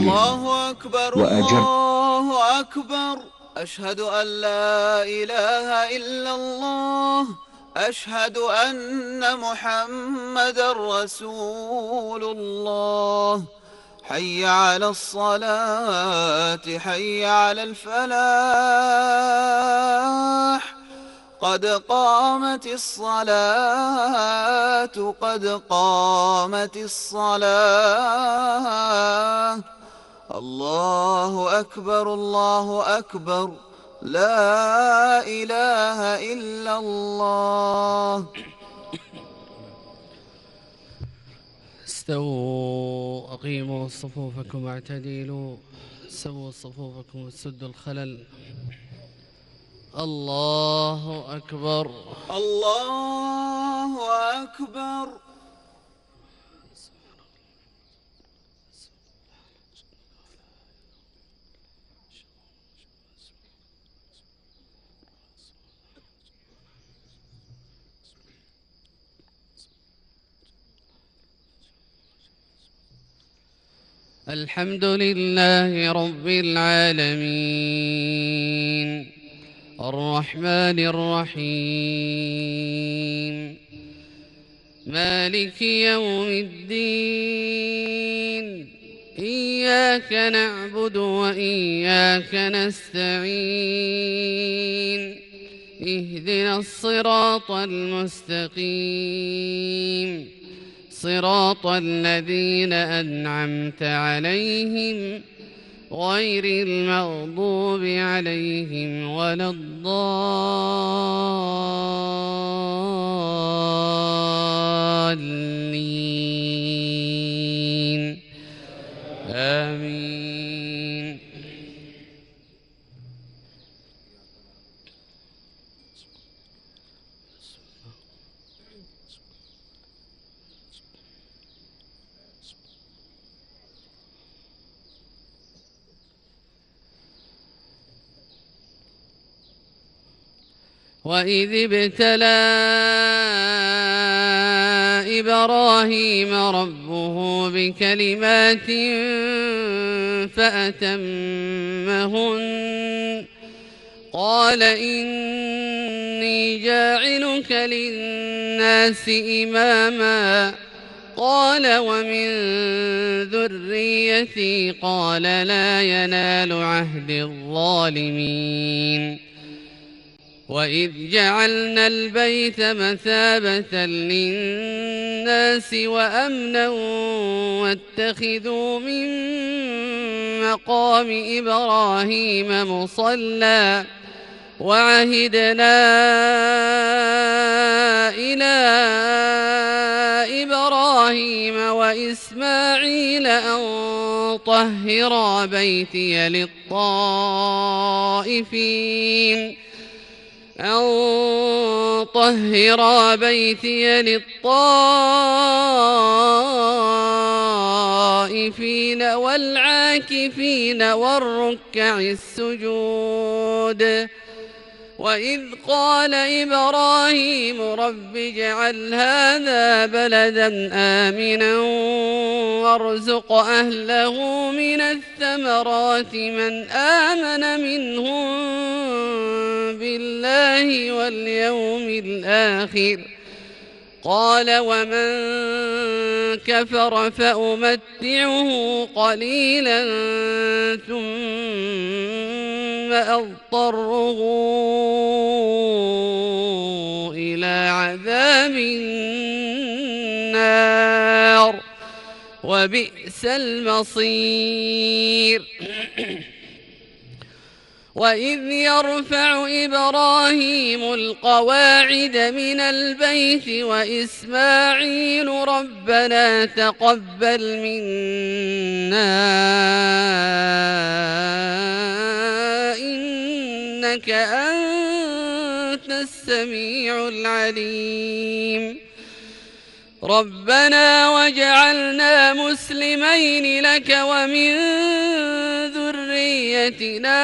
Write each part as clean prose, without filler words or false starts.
الله أكبر الله أكبر. أشهد أن لا إله إلا الله. أشهد أن محمدًا رسول الله. حي على الصلاة حي على الفلاح. قد قامت الصلاة قد قامت الصلاة. الله أكبر الله أكبر. لا إله إلا الله. استووا أقيموا صفوفكم واعتدلوا. سووا صفوفكم وسدوا الخلل. الله أكبر الله أكبر. الحمد لله رب العالمين الرحمن الرحيم مالك يوم الدين. إياك نعبد وإياك نستعين. اهدنا الصراط المستقيم صراط الذين أنعمت عليهم غير المغضوب عليهم ولا الضالين. آمين. وإذ ابتلى إبراهيم ربه بكلمات فأتمهن قال إني جاعلك للناس إماما قال ومن ذريتي قال لا ينال عهد الظالمين. وإذ جعلنا البيت مثابة للناس وأمنا واتخذوا من مقام إبراهيم مصلى وعهدنا إلى إبراهيم وإسماعيل أن طهرا بيتي للطائفين والعاكفين والركع السجود. وإذ قال إبراهيم رب اجعل هذا بلدا آمنا وارزق أهله من الثمرات من آمن منهم بالله واليوم الآخر قال ومن كفر فأمتعه قليلا ثم أضطره إلى عذاب النار وبئس المصير. وإذ يرفع إبراهيم القواعد من البيت وإسماعيل ربنا تقبل منا إنك أنت السميع العليم. ربنا واجعلنا مسلمين لك ومن ذريتنا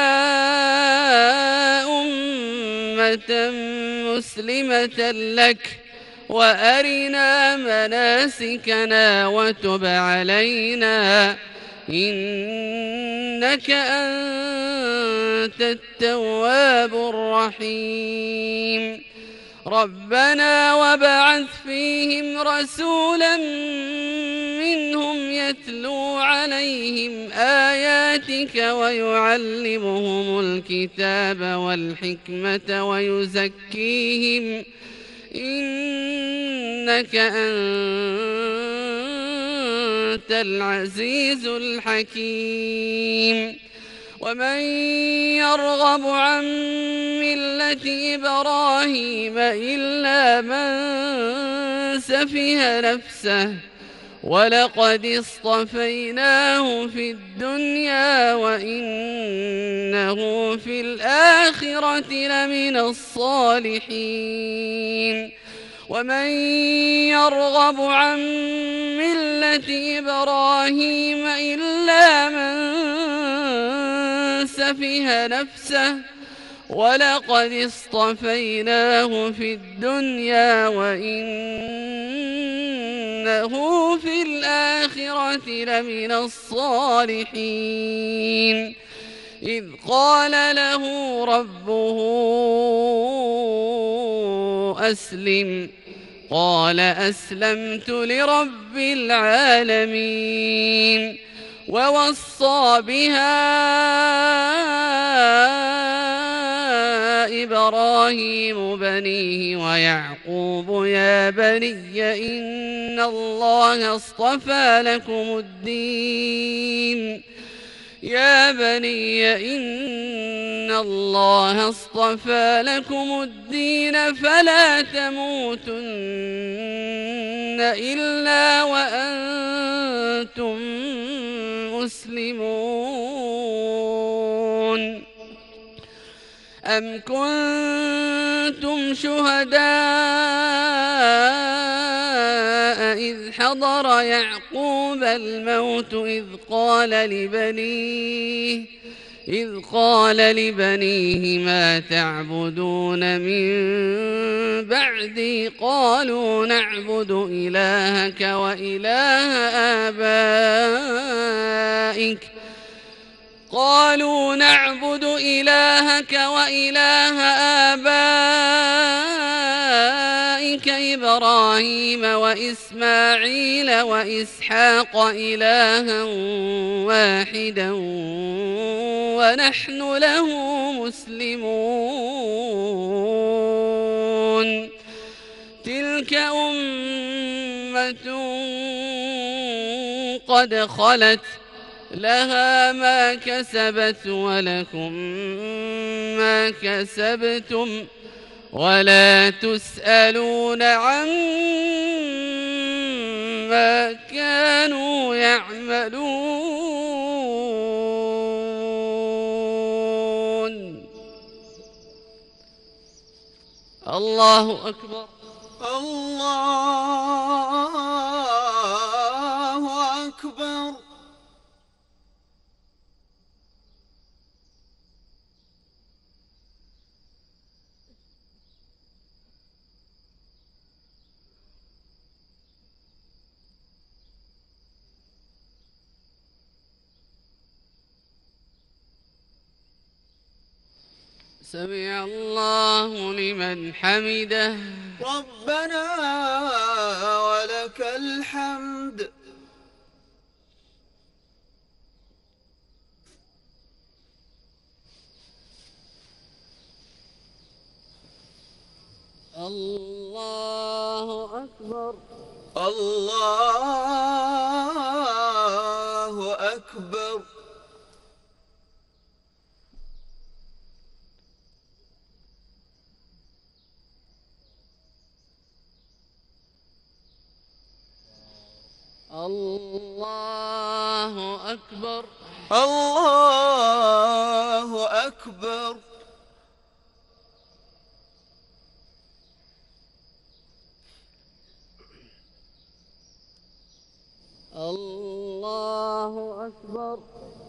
أمة مسلمة لك وأرنا مناسكنا وتب علينا إنك أنت التواب الرحيم ربنا وابعث فيهم رسولا منهم يتلو عليهم آياتك ويعلمهم الكتاب والحكمة ويزكيهم إنك أنت العزيز الحكيم ومن يرغب عن ملة إبراهيم إلا من سفه نفسه ولقد اصطفيناه في الدنيا وإنه في الآخرة لمن الصالحين ومن يرغب عن ملة إبراهيم إلا من سفه نفسه ولقد اصطفيناه في الدنيا وإنه في الآخرة لمن الصالحين إذ قال له ربه أسلم قال أسلمت لرب العالمين ووصى بها إبراهيم بنيه ويعقوب يا بني إن الله اصطفى لكم الدين يا بني إن الله اصطفى لكم الدين فلا تموتن إلا وأنتم مسلمون أم كنتم شهداء إذ حضر يعقوب الموت إذ قال لبنيه ما تعبدون من بعدي قالوا نعبد إلهك وإله آبائك إبراهيم وإسماعيل وإسحاق إلها واحدا ونحن له مسلمون تلك أمة قد خلت لها ما كسبت ولكم ما كسبتم ولا تسألون عما كانوا يعملون الله أكبر الله أكبر سمع الله لمن حمده ربنا ولك الحمد الله أكبر الله أكبر الله أكبر الله أكبر الله أكبر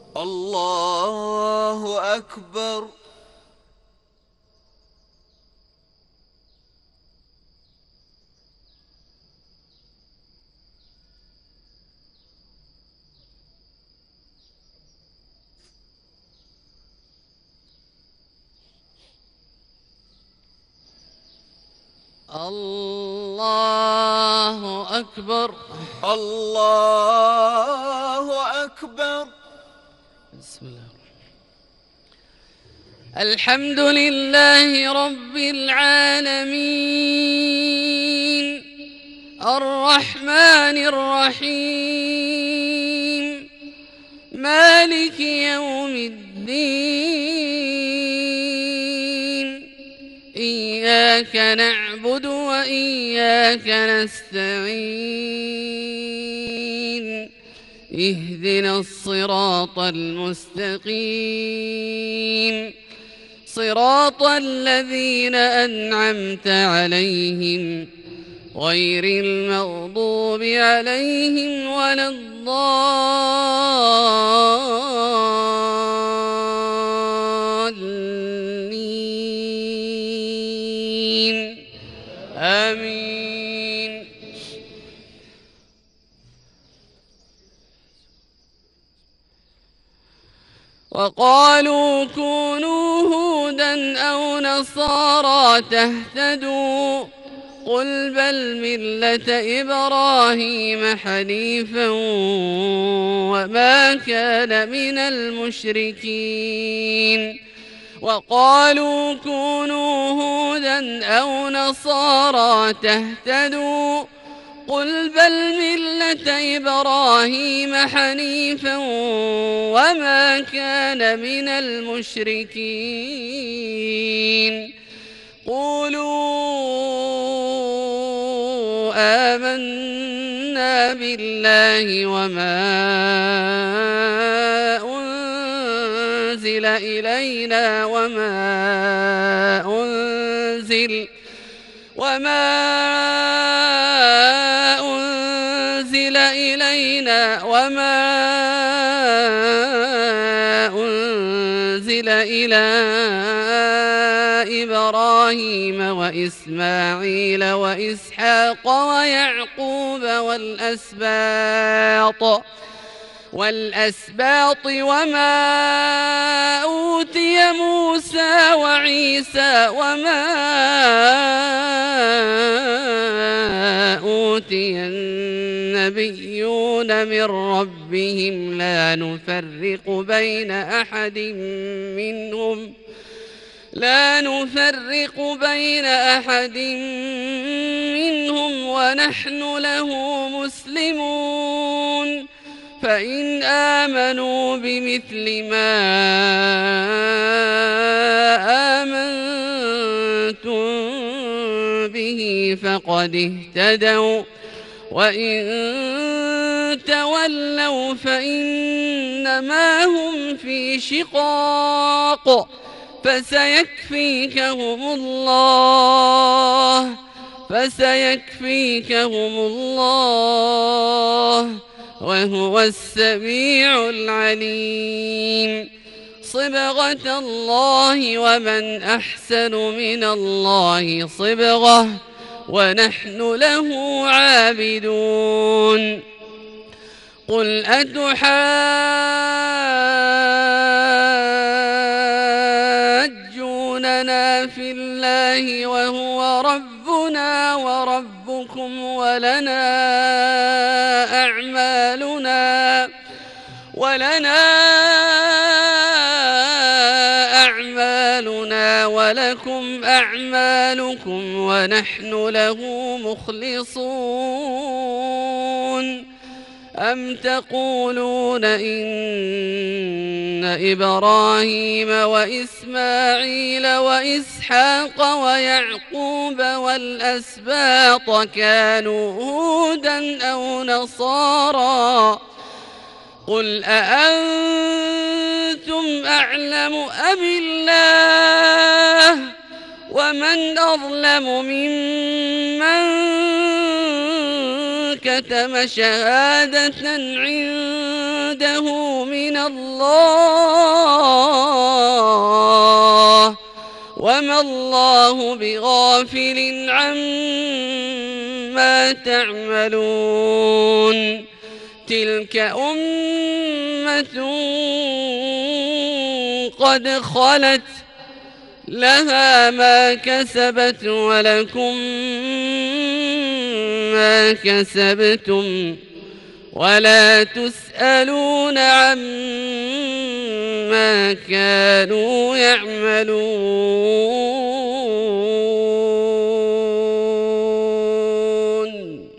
الله أكبر الله أكبر. الله أكبر. بسم الله. الحمد لله رب العالمين الرحمن الرحيم مالك يوم الدين إياك نعبد وإياك نستعين اهدنا الصراط المستقيم صراط الذين أنعمت عليهم غير المغضوب عليهم ولا الضالين آمين. وقالوا كونوا هودا أو نصارى تهتدوا قل بل ملة إبراهيم حنيفا وما كان من المشركين. وقالوا كونوا هودا أو نصارى تهتدوا قل بل ملة إبراهيم حنيفا وما كان من المشركين. قولوا آمنا بالله وما أنزل إلينا وما أنزل إلينا وما أنزل إلى إبراهيم وإسماعيل وإسحاق ويعقوب والأسباط وما أوتي موسى وعيسى وما أوتي النبيون من ربهم لا نفرق بين أحد منهم ونحن له مسلمون. فإن آمنوا بمثل ما آمنتم به فقد اهتدوا وإن تولوا فإنما هم في شقاق فسيكفيكهم الله وهو السميع العليم. صبغة الله ومن أحسن من الله صبغة ونحن له عابدون. قل أتحاجوننا في الله وهو ربنا وربكم ولنا أعمالنا ولكم أعمالكم ونحن له مخلصون. أم تقولون إن إبراهيم وإسماعيل وإسحاق ويعقوب والأسباط كانوا هودا أو نصارى قل أأنتم أعلم أم الله ومن أظلم ممن كتم شهادة عنده من الله وما الله بغافل عما تعملون. تلك أمة قد خلت لها ما كسبت ولكم ما كسبتم ولا تسألون عما كانوا يعملون.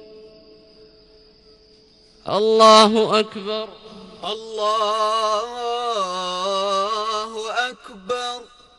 الله أكبر. الله أكبر.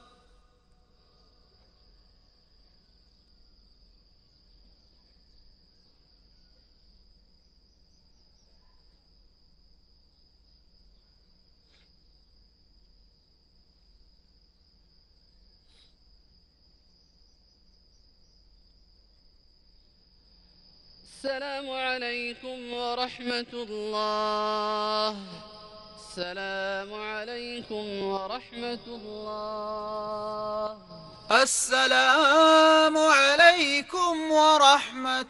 السلام عليكم ورحمة الله. السلام عليكم ورحمة الله. السلام عليكم ورحمة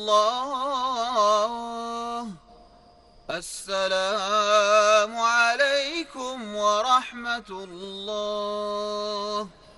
الله. السلام عليكم ورحمة الله.